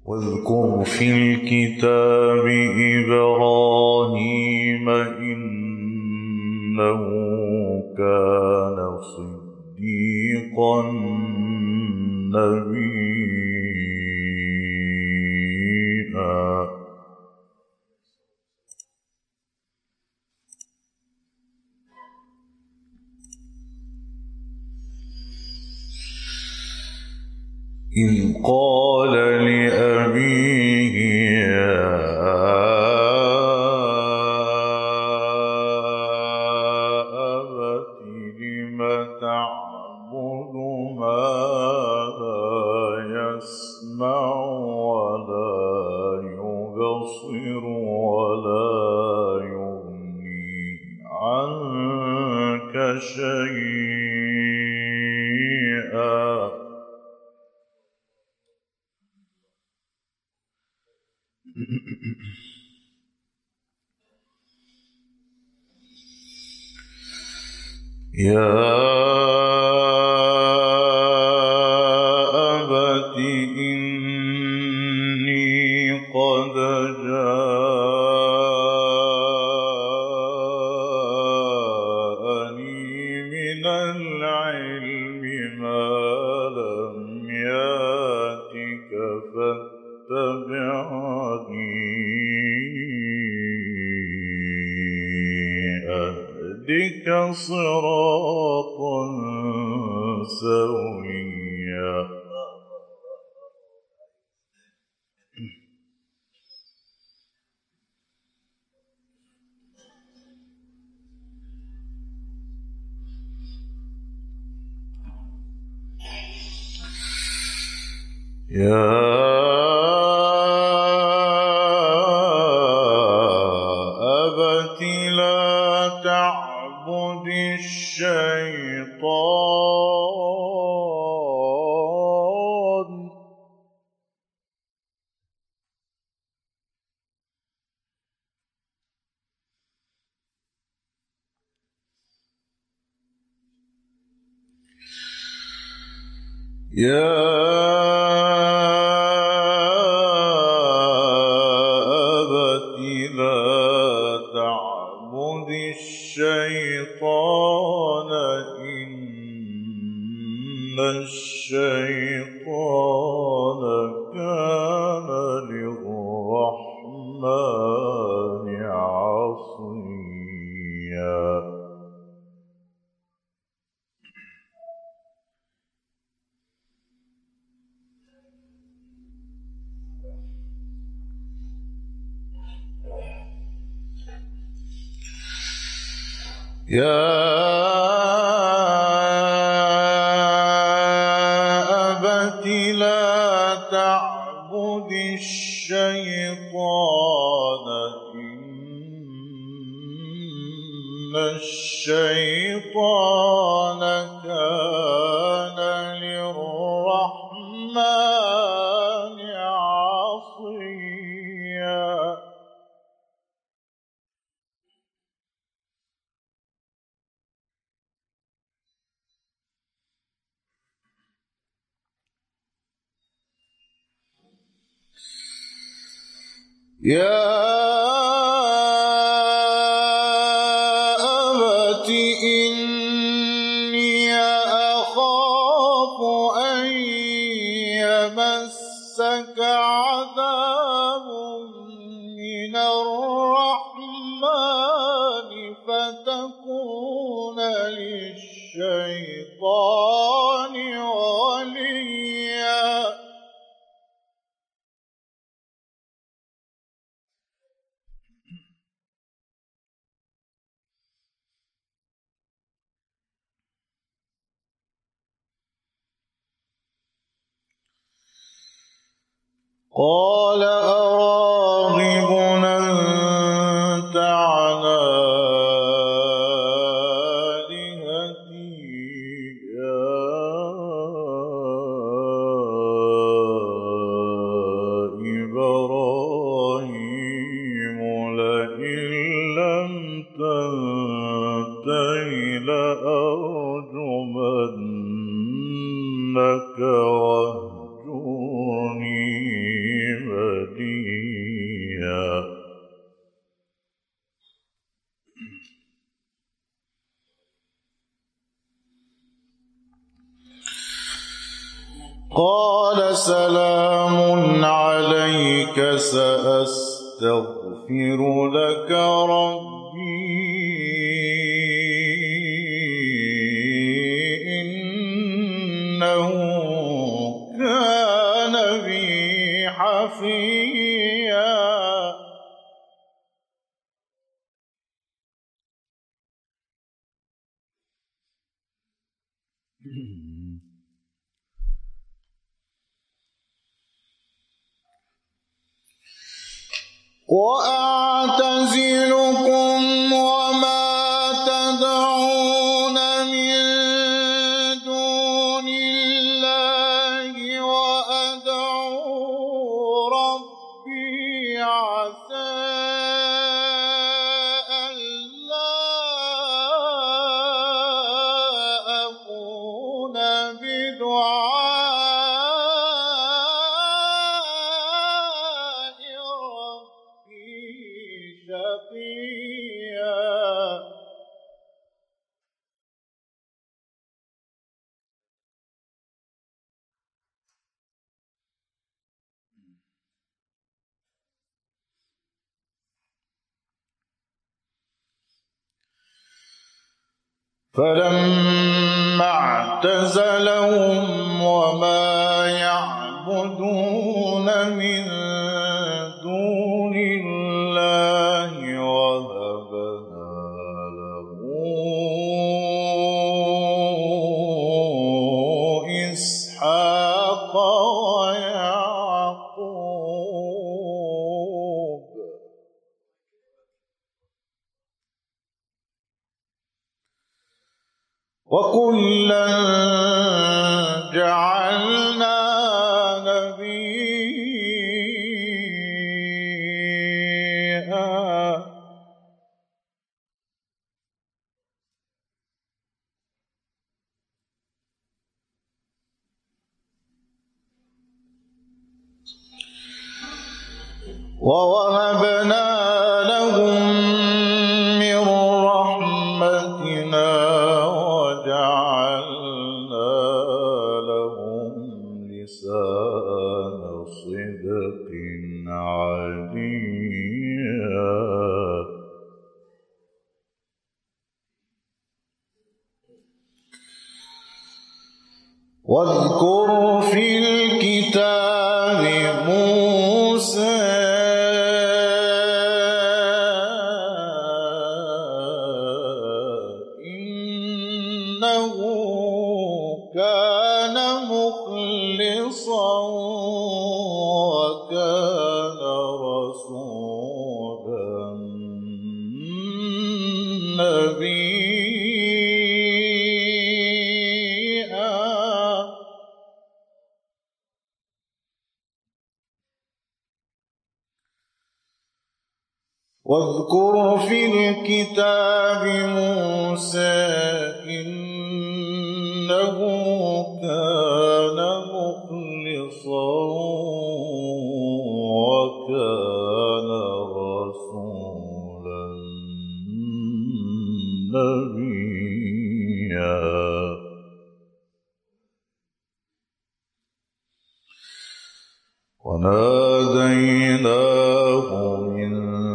واذكر في الكتاب إبراهيم إنه كان صديقا نبيا إذ قال لأبيه يا أبت لم تعبد ما لا يسمع ولا يبصر ولا يغني عنك شيئا يا أبت إني قد جاءني من العلم ما لم يأتك فاتبعني أهدك صراطا سويا يا أبت لا تعبد الشيطان الشيطان إن الشيطان كان للرحمن عصيا يا أبت لا تعبد الشيطان إن الشيطان كان للرحمن عصيا يا أبت إني أخاف أن يمسك عذاب من الرحمن فتكون للشيطان وليا قال أراغب أنت عن آلهتي يا إبراهيم لئن لم تنته لأرجمنك واهجرني قال سلام عليك سأستغفر لك ربي إنه كان بي حفيا وأعتزلكم وما تدعون من دون الله وأدعو ربي عسى ألا أكون بدعاء شقيا فلما اعتزلهم وما يعبدون من دون الله وهبنا له إسحاق ويعقوب وكلا جعلنا نبيا ووهبنا لهم من رحمتنا وجعلنا لهم لسان صدق عليا واذكر في الكتاب موسى إنه كان مخلصا وكان رسولا نبيا واذكر في الكتاب موسى إنه كان مخلصا وكان رسولا نبيا وناديناه من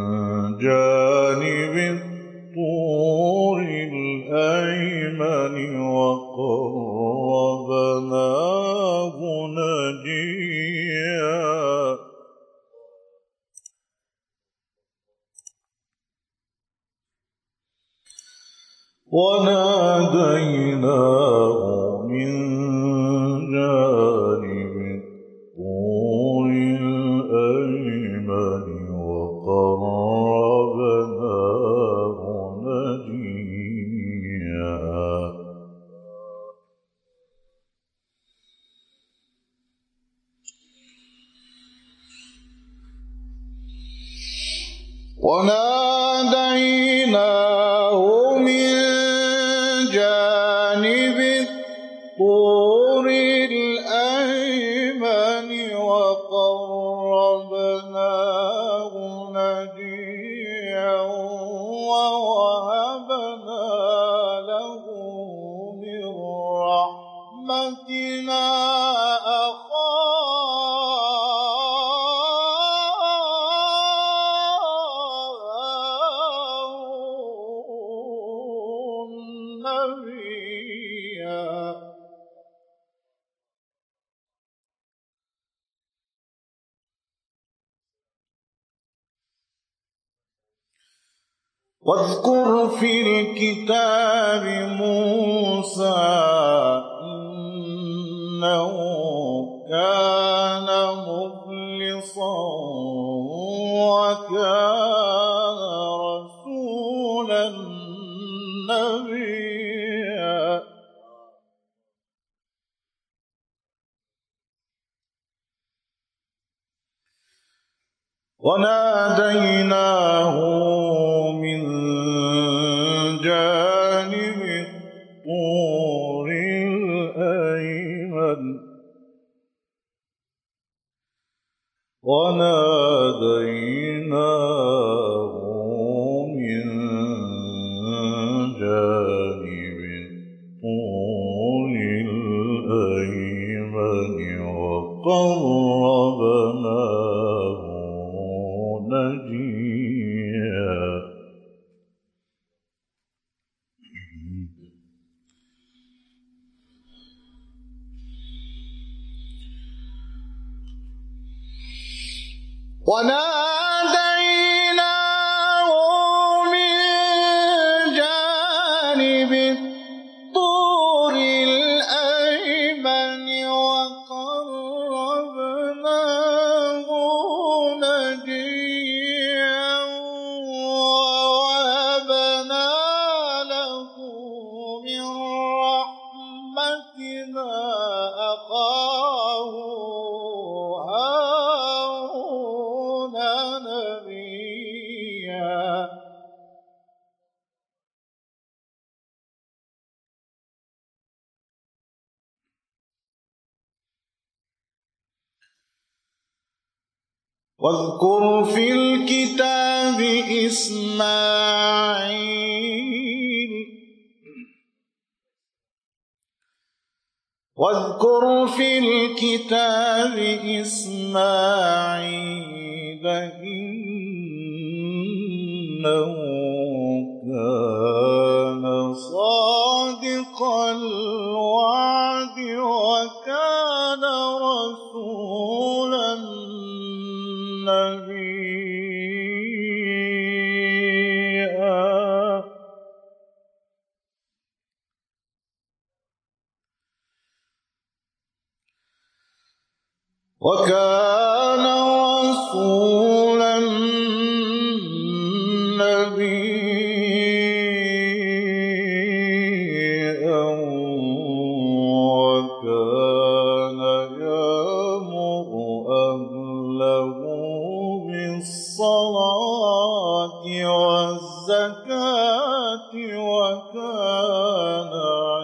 جانب الطور الأيمن وقربناه نجيا وناديناه من جانب الطور الأيمن وقربناه نجيا وناديناه من جانب الطور الأيمن وقربناه نجيا ووهبنا له من رحمتنا واذكر في الكتاب موسى إنه كان مخلصا وكان رسولا نبيا وناديناه من جانب الطور الأيمن وقربناه نجيا وناديناه من جانب الطور الأيمن وقربناه نجيا ووهبنا له من رحمتنا أخاه هارون نبيا واذكر في الكتاب إسماعيل إنه كان صادق الوعد وكان رسولا نبيا وكان رسولا نبيا وكان يأمر أهله بالصلاة والزكاة وكان